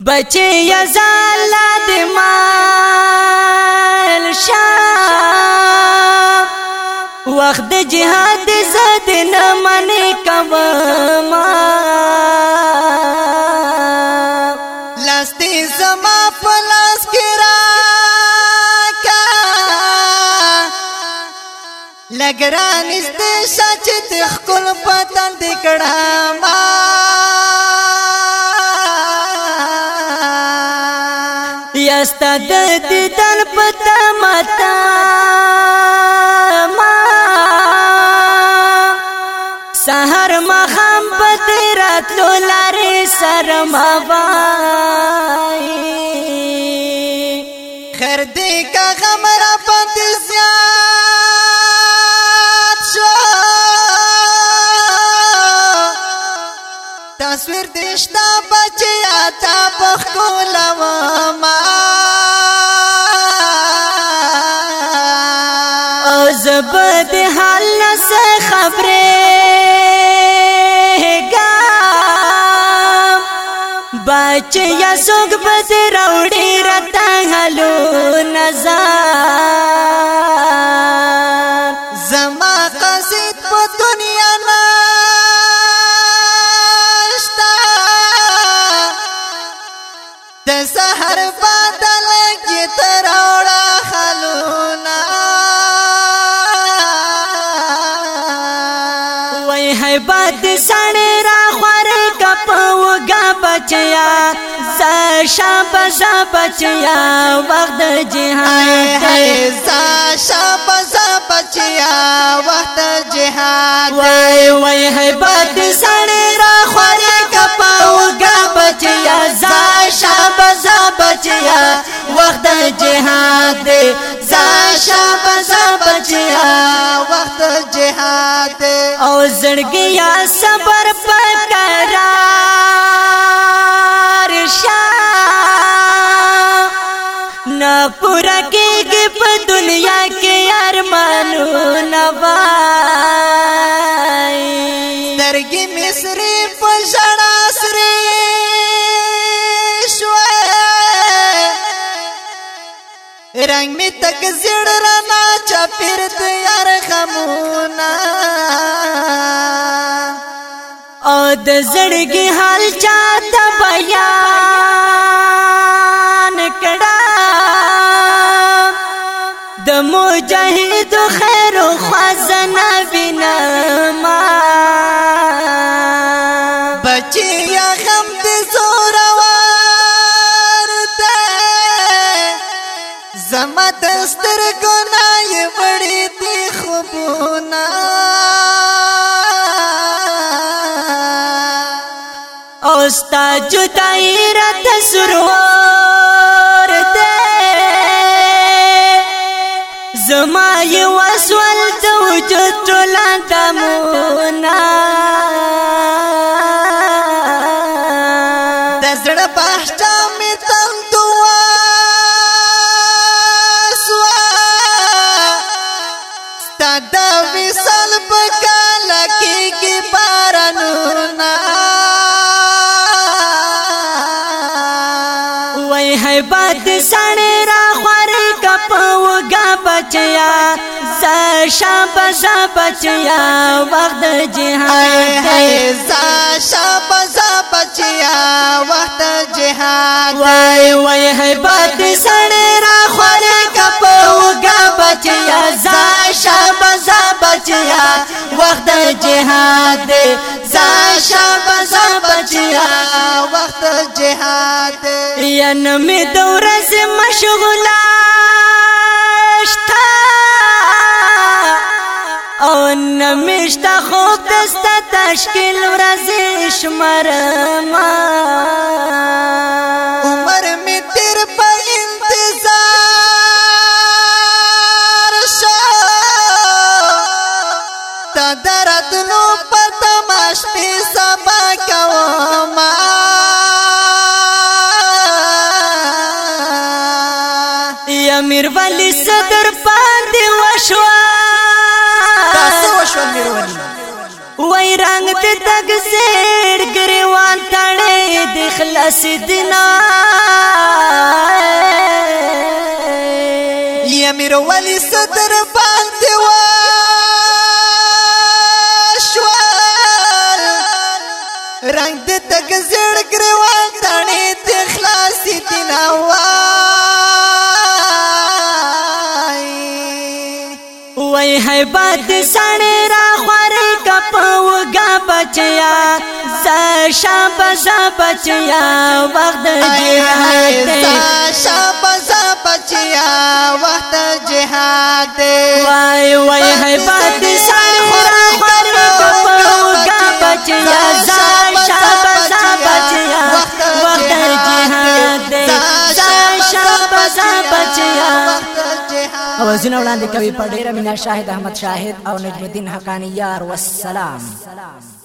بچی یزالا دی مال شام وقت دی جهاد زد نمانی کبما لاستی زما پلاس کرا کا لگران استی شاچی تخکل پتن دکڑا ما یستا دیدن پتا متا ما سحر مخام پتیرات لولاری سرم آبائی خیر دی کا غمر پتی زیاد شو تصویر دیشتا بچی آتا بخکول ماما زبد حال نس خبره گام بچه یا سوگ بد روڑی رتا حلو نظر زما قصید په دنیا نشتا د سحر بادل کی تروڑا خلونا باد سړی را خوارې کپو گا بچیا زشا بزا بچیا وقت جهاد زشا بزا بچیا وقت جهاد وای ہے باد سړی را خوارې کپو گا بچیا زشا بزا بچیا وقت جهاد زشا بزا بچیا وقت جهاد او زړګیا صبر پکرار شا نه پورا کېږي په دنیا کې ارمانو نوای درګي مصری په ژړا سره شوه رنگ می تک زړ رنا چپیر تیار غمونا او د زړګي حال چاته بیان کړه د مجاهد خیر خزانه بنما بچي یا غم دې زور ورته زما دستر ګنای وړي دي خوبونه اوستا جدائی رت سرور دے زمائی وسول دو جتولا دمونا دزړ پاشتا می تم دعا سوا ستاد وصل بکاله کی بارانونا باد سړی را خوارې کپو گا بچیا زشا بزا بچیا وقت جهاد زشا بزا بچیا وقت جهاد وای ہے باد سړی را خوارې کپو گا بچیا زشا بزا بچیا وقت جهاد زشا بزا بچیا وقت جهاد یا نمی دورز مشغولاشتا او نمیشتا خوب دستا تشکیل ورزش مرما عمر می تیر پا انتظار شو تا درتنو پا تماش پی سبا کوما امیر ولی صدر باندې وشوا تاسو وشو امیر ولی وای رنگ د تک سیر گریوان تړې د خلاص دنا یا میر ولی صدر باندې واشوال رنگ د تک زړ گریوان تړې د خلاص دنا وای هیبت سړی را خوارې کپوګا بچیا شاباش بچیا وخت جهاد دی شاباش بچیا وخت جهاد دی وای وای هیبت سړی را خوارې کپوګا بچیا شاباش بچیا وخت جهاد دی شاباش بچیا اوازونه وړاندې کوي په ډیره مینا شاهد احمد شاهد او نجم الدین حقانی یار والسلام